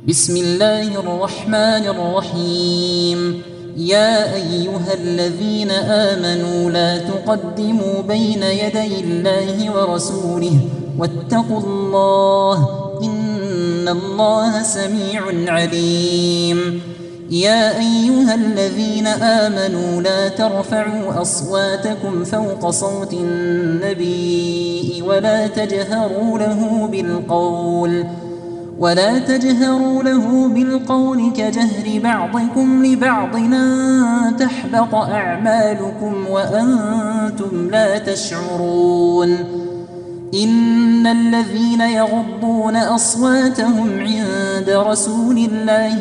بسم الله الرحمن الرحيم. يا أيها الذين آمنوا لا تقدموا بين يدي الله ورسوله واتقوا الله إن الله سميع عليم. يا أيها الذين آمنوا لا ترفعوا أصواتكم فوق صوت النبي ولا تجهروا له بالقول كجهر بعضكم لبعض أن تحبط أعمالكم وأنتم لا تشعرون. إن الذين يغضون أصواتهم عند رسول الله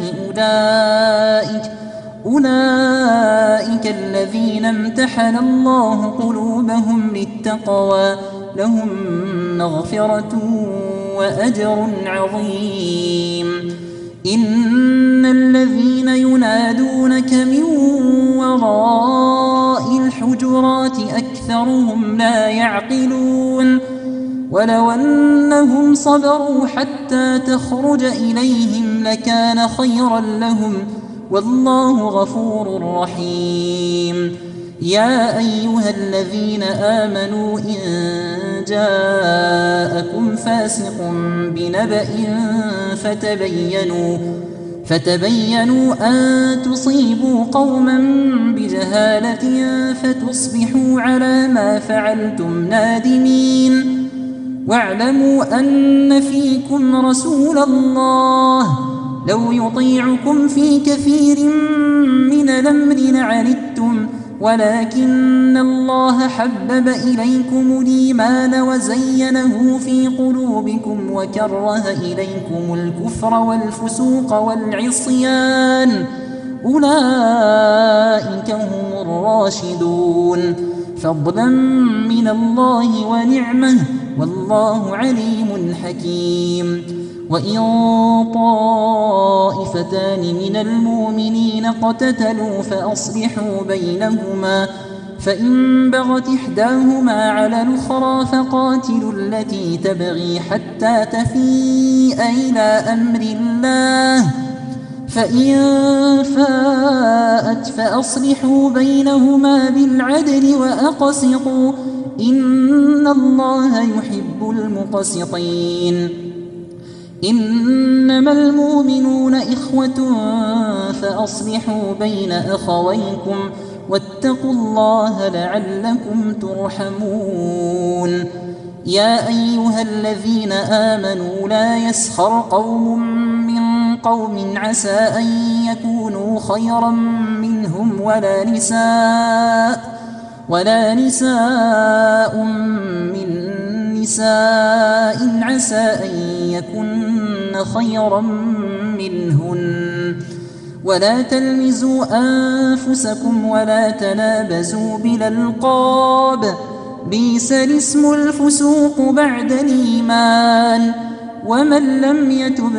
أولئك الذين امتحن الله قلوبهم للتقوى لهم مغفرة وأجر عظيم. إن الذين ينادونك من وراء الحجرات أكثرهم لا يعقلون. ولو أنهم صبروا حتى تخرج إليهم لكان خيرا لهم والله غفور رحيم. يا أيها الذين آمنوا إن جاءكم فاسق بنبأ فتبينوا أن تصيبوا قوما بجهالة فتصبحوا على ما فعلتم نادمين. واعلموا أن فيكم رسول الله لو يطيعكم في كثير من الأمر لعنتم ولكن الله حبب إليكم الإيمان وزينه في قلوبكم وكره إليكم الكفر والفسوق والعصيان أولئك هم الراشدون فضلا من الله ونعمه والله عليم حكيم. وإن طائفتان من المؤمنين اقتتلوا فأصلحوا بينهما فإن بغت إحداهما على الأخرى فقاتلوا التي تبغي حتى تفيء إلى أمر الله فإن فاءت فأصلحوا بينهما بالعدل وأقسطوا إن الله يحب المقسطين. إنما المؤمنون إخوة فأصلحوا بين أخويكم واتقوا الله لعلكم ترحمون. يا أيها الذين آمنوا لا يسخر قوم من قوم عسى أن يكونوا خيرا منهم ولا نساء من نساء عسى أن يكن خيرا منهن. ولا تلمزوا أنفسكم ولا تنابزوا بالألقاب بئس الاسم الفسوق بعد الإيمان ومن لم يتب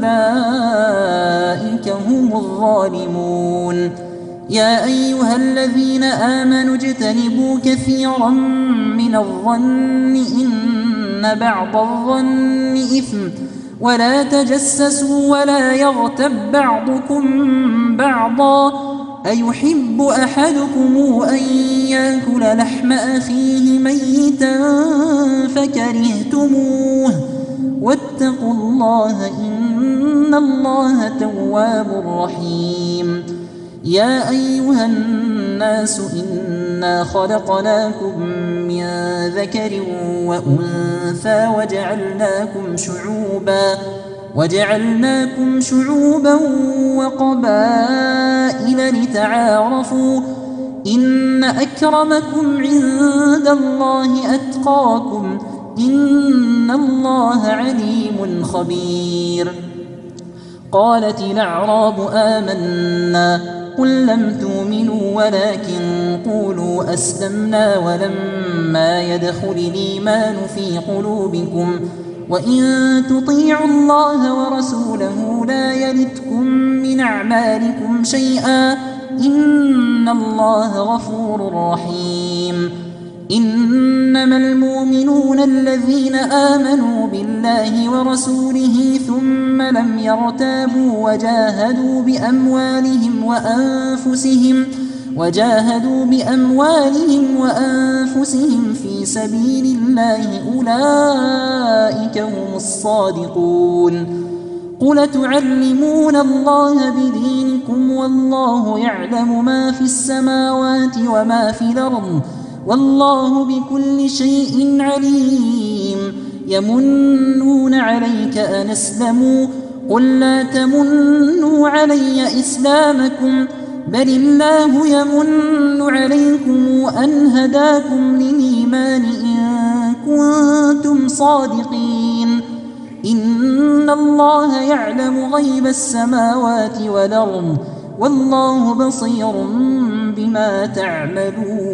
فأولئك هم الظالمون. يا أيها الذين آمنوا اجتنبوا كثيرا من الظن إن بعض الظن إثم ولا تجسسوا ولا يغتب بعضكم بعضا أيحب أحدكم أن يأكل لحم أخيه ميتا فكرهتموه واتقوا الله إن الله تواب رحيم. يا أيها الناس إنا خلقناكم من ذكر وأنثى وجعلناكم شعوبا وقبائل لتعارفوا إن أكرمكم عند الله أتقاكم إن الله عليم خبير. قالت الأعراب آمنا قل لم تؤمنوا ولكن قولوا أسلمنا ولما يدخل الإيمان في قلوبكم وإن تطيعوا الله ورسوله لا يلتكم من أعمالكم شيئا إن الله غفور رحيم. إنما المؤمنون الذين آمنوا بالله ورسوله ثم لم يرتابوا وجاهدوا بأموالهم وأنفسهم في سبيل الله أولئك هم الصادقون. قل تعلمون الله بدينكم والله يعلم ما في السماوات وما في الأرض والله بكل شيء عليم. يمنون عليك أن أسلموا قل لا تمنوا علي إسلامكم بل الله يمن عليكم أن هداكم للإيمان إن كنتم صادقين. إن الله يعلم غيب السماوات والأرض والله بصير بما تعملون.